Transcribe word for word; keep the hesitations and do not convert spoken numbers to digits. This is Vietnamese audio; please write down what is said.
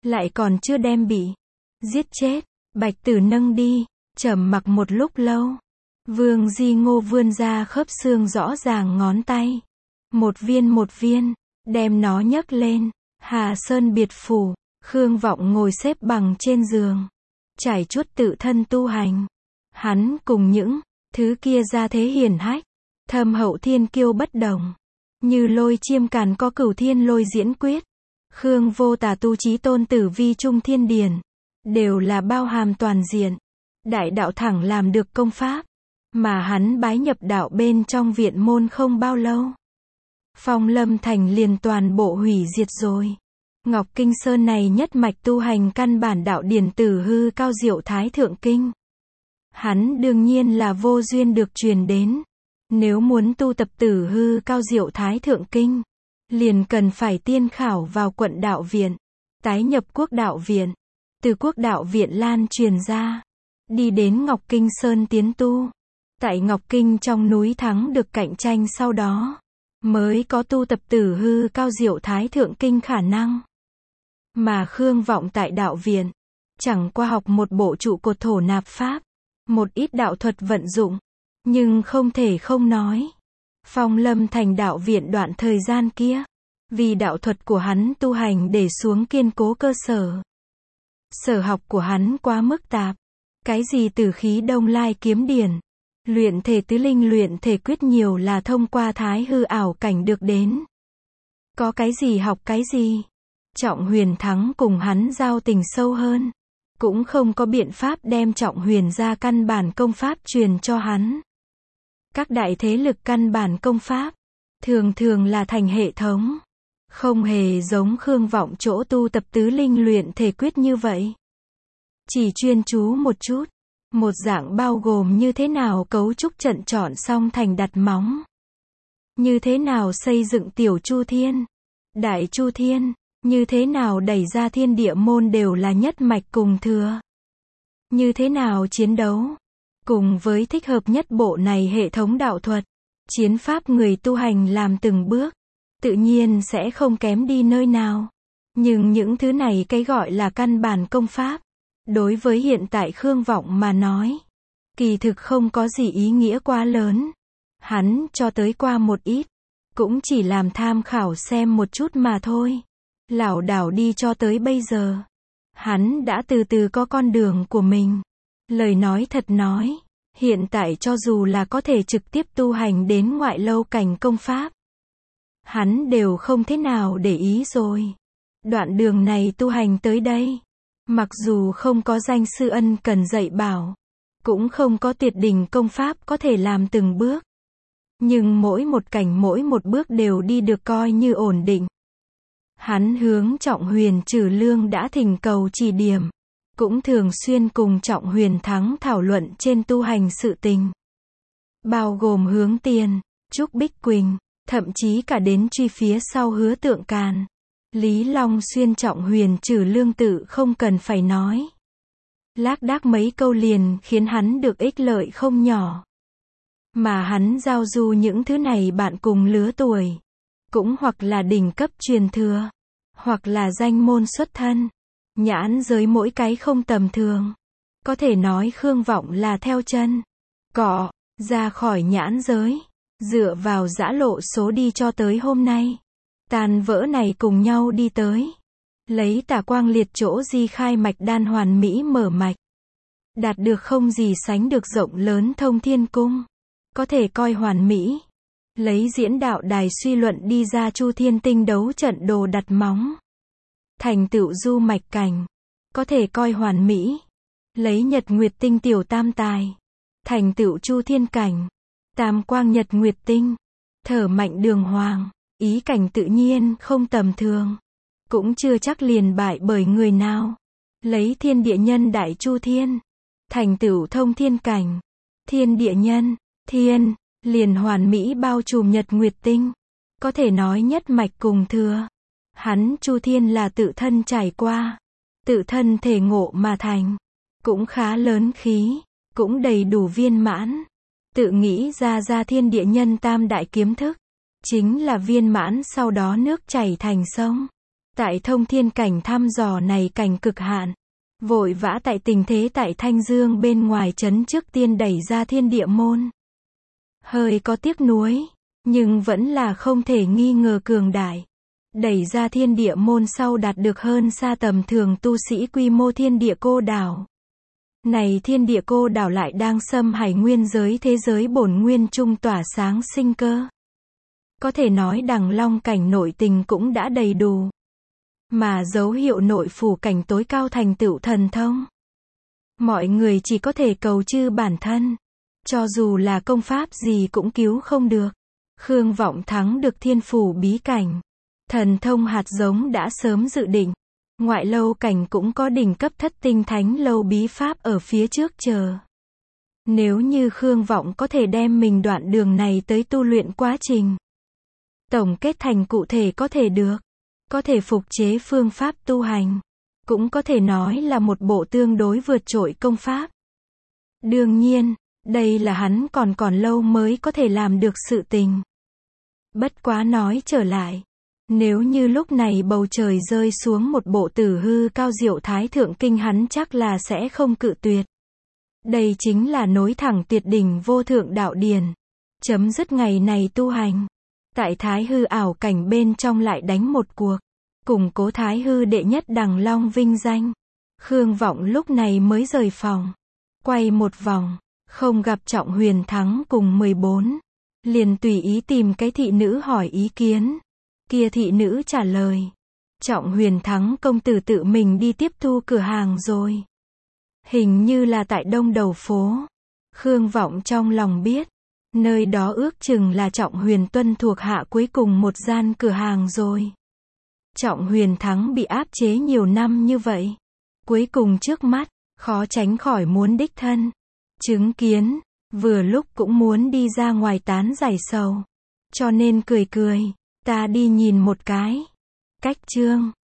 lại còn chưa đem bị giết chết. Bạch Tử nâng đi, trầm mặc một lúc lâu. Vương Di Ngô vươn ra khớp xương rõ ràng ngón tay. Một viên một viên, đem nó nhấc lên. Hà Sơn biệt phủ, Khương Vọng ngồi xếp bằng trên giường. Trải chuốt tự thân tu hành. Hắn cùng những thứ kia ra thế hiển hách. Thâm hậu thiên kiêu bất đồng. Như Lôi Chiêm Càn có Cửu Thiên Lôi Diễn Quyết. Khương Vô Tà tu Chí Tôn Tử Vi Trung Thiên Điển. Đều là bao hàm toàn diện. Đại đạo thẳng làm được công pháp. Mà hắn bái nhập đạo bên trong viện môn không bao lâu. Phong Lâm Thành liền toàn bộ hủy diệt rồi. Ngọc Kinh Sơn này nhất mạch tu hành căn bản đạo điển Tử Hư Cao Diệu Thái Thượng Kinh. Hắn đương nhiên là vô duyên được truyền đến. Nếu muốn tu tập Tử Hư Cao Diệu Thái Thượng Kinh, liền cần phải tiên khảo vào quận đạo viện, tái nhập quốc đạo viện, từ quốc đạo viện lan truyền ra, đi đến Ngọc Kinh Sơn tiến tu. Tại Ngọc Kinh trong núi thắng được cạnh tranh sau đó, mới có tu tập Tử Hư Cao Diệu Thái Thượng Kinh khả năng. Mà Khương Vọng tại đạo viện, chẳng qua học một bộ trụ cột thổ nạp pháp, một ít đạo thuật vận dụng, nhưng không thể không nói. Phong Lâm Thành đạo viện đoạn thời gian kia, vì đạo thuật của hắn tu hành để xuống kiên cố cơ sở. Sở học của hắn quá mức tạp. Cái gì Tử Khí Đông Lai Kiếm Điển, luyện thể tứ linh luyện thể quyết nhiều là thông qua thái hư ảo cảnh được đến. Có cái gì học cái gì. Trọng Huyền Thắng cùng hắn giao tình sâu hơn. Cũng không có biện pháp đem Trọng Huyền ra căn bản công pháp truyền cho hắn. Các đại thế lực căn bản công pháp, thường thường là thành hệ thống. Không hề giống Khương Vọng chỗ tu tập tứ linh luyện thể quyết như vậy. Chỉ chuyên chú một chút. Một dạng bao gồm như thế nào cấu trúc trận chọn xong thành đặt móng. Như thế nào xây dựng tiểu Chu Thiên, đại Chu Thiên, như thế nào đẩy ra thiên địa môn đều là nhất mạch cùng thừa. Như thế nào chiến đấu, cùng với thích hợp nhất bộ này hệ thống đạo thuật, chiến pháp người tu hành làm từng bước, tự nhiên sẽ không kém đi nơi nào. Nhưng những thứ này cái gọi là căn bản công pháp, đối với hiện tại Khương Vọng mà nói, kỳ thực không có gì ý nghĩa quá lớn. Hắn cho tới qua một ít, cũng chỉ làm tham khảo xem một chút mà thôi. Lảo đảo đi cho tới bây giờ, hắn đã từ từ có con đường của mình. Lời nói thật nói, hiện tại cho dù là có thể trực tiếp tu hành đến ngoại lâu cảnh công pháp, hắn đều không thế nào để ý rồi. Đoạn đường này tu hành tới đây, mặc dù không có danh sư ân cần dạy bảo, cũng không có tuyệt đỉnh công pháp có thể làm từng bước, nhưng mỗi một cảnh mỗi một bước đều đi được coi như ổn định. Hắn hướng Trọng Huyền Trừ Lương đã thỉnh cầu chỉ điểm, cũng thường xuyên cùng Trọng Huyền Thắng thảo luận trên tu hành sự tình, bao gồm Hướng Tiền, Trúc Bích Quỳnh, thậm chí cả đến truy phía sau Hứa Tượng Càn. Lý Long Xuyên Trọng Huyền Trừ Lương tự không cần phải nói. Lác đác mấy câu liền khiến hắn được ích lợi không nhỏ. Mà hắn giao du những thứ này bạn cùng lứa tuổi, cũng hoặc là đỉnh cấp truyền thừa, hoặc là danh môn xuất thân, nhãn giới mỗi cái không tầm thường. Có thể nói Khương Vọng là theo chân cọ ra khỏi nhãn giới, dựa vào giã lộ số đi cho tới hôm nay. Tàn vỡ này cùng nhau đi tới, lấy Tả Quang Liệt chỗ di khai mạch đan hoàn mỹ mở mạch, đạt được không gì sánh được rộng lớn thông thiên cung, có thể coi hoàn mỹ. Lấy diễn đạo đài suy luận đi ra Chu Thiên Tinh đấu trận đồ đặt móng, thành tựu du mạch cảnh, có thể coi hoàn mỹ. Lấy Nhật Nguyệt Tinh tiểu tam tài, thành tựu Chu Thiên cảnh, tam quang Nhật Nguyệt Tinh, thở mạnh đường hoàng, ý cảnh tự nhiên không tầm thường, cũng chưa chắc liền bại bởi người nào. Lấy Thiên Địa Nhân đại Chu Thiên, thành tựu thông thiên cảnh, thiên địa nhân, thiên, liền hoàn mỹ bao trùm Nhật Nguyệt Tinh, có thể nói nhất mạch cùng thừa. Hắn Chu Thiên là tự thân trải qua, tự thân thể ngộ mà thành, cũng khá lớn khí, cũng đầy đủ viên mãn. Tự nghĩ ra ra thiên địa nhân tam đại kiếm thức, chính là viên mãn sau đó nước chảy thành sông. Tại thông thiên cảnh thăm dò này cảnh cực hạn. Vội vã tại tình thế tại Thanh Dương bên ngoài trấn trước tiên đẩy ra thiên địa môn. Hơi có tiếc nuối, nhưng vẫn là không thể nghi ngờ cường đại. Đẩy ra thiên địa môn sau đạt được hơn xa tầm thường tu sĩ quy mô thiên địa cô đảo. Này thiên địa cô đảo lại đang xâm hải nguyên giới thế giới bổn nguyên trung tỏa sáng sinh cơ. Có thể nói đằng long cảnh nội tình cũng đã đầy đủ. Mà dấu hiệu nội phủ cảnh tối cao thành tựu thần thông. Mọi người chỉ có thể cầu chư bản thân. Cho dù là công pháp gì cũng cứu không được. Khương Vọng thắng được thiên phủ bí cảnh. Thần thông hạt giống đã sớm dự định. Ngoại lâu cảnh cũng có đỉnh cấp thất tinh thánh lâu bí pháp ở phía trước chờ. Nếu như Khương Vọng có thể đem mình đoạn đường này tới tu luyện quá trình. Tổng kết thành cụ thể có thể được. Có thể phục chế phương pháp tu hành. Cũng có thể nói là một bộ tương đối vượt trội công pháp. Đương nhiên, đây là hắn còn còn lâu mới có thể làm được sự tình. Bất quá nói trở lại. Nếu như lúc này bầu trời rơi xuống một bộ tử hư cao diệu thái thượng kinh hắn chắc là sẽ không cự tuyệt. Đây chính là nối thẳng tuyệt đỉnh vô thượng đạo điển. Chấm dứt ngày này tu hành. Tại thái hư ảo cảnh bên trong lại đánh một cuộc. Củng cố thái hư đệ nhất đằng long vinh danh. Khương Vọng lúc này mới rời phòng. Quay một vòng. Không gặp Trọng Huyền Thắng cùng mười bốn. Liền tùy ý tìm cái thị nữ hỏi ý kiến. Kia thị nữ trả lời. Trọng Huyền Thắng công tử tự mình đi tiếp thu cửa hàng rồi. Hình như là tại đông đầu phố. Khương Vọng trong lòng biết. Nơi đó ước chừng là Trọng Huyền Tuân thuộc hạ cuối cùng một gian cửa hàng rồi. Trọng Huyền Thắng bị áp chế nhiều năm như vậy. Cuối cùng trước mắt, khó tránh khỏi muốn đích thân. Chứng kiến, vừa lúc cũng muốn đi ra ngoài tán giải sầu. Cho nên cười cười, ta đi nhìn một cái. Cách chương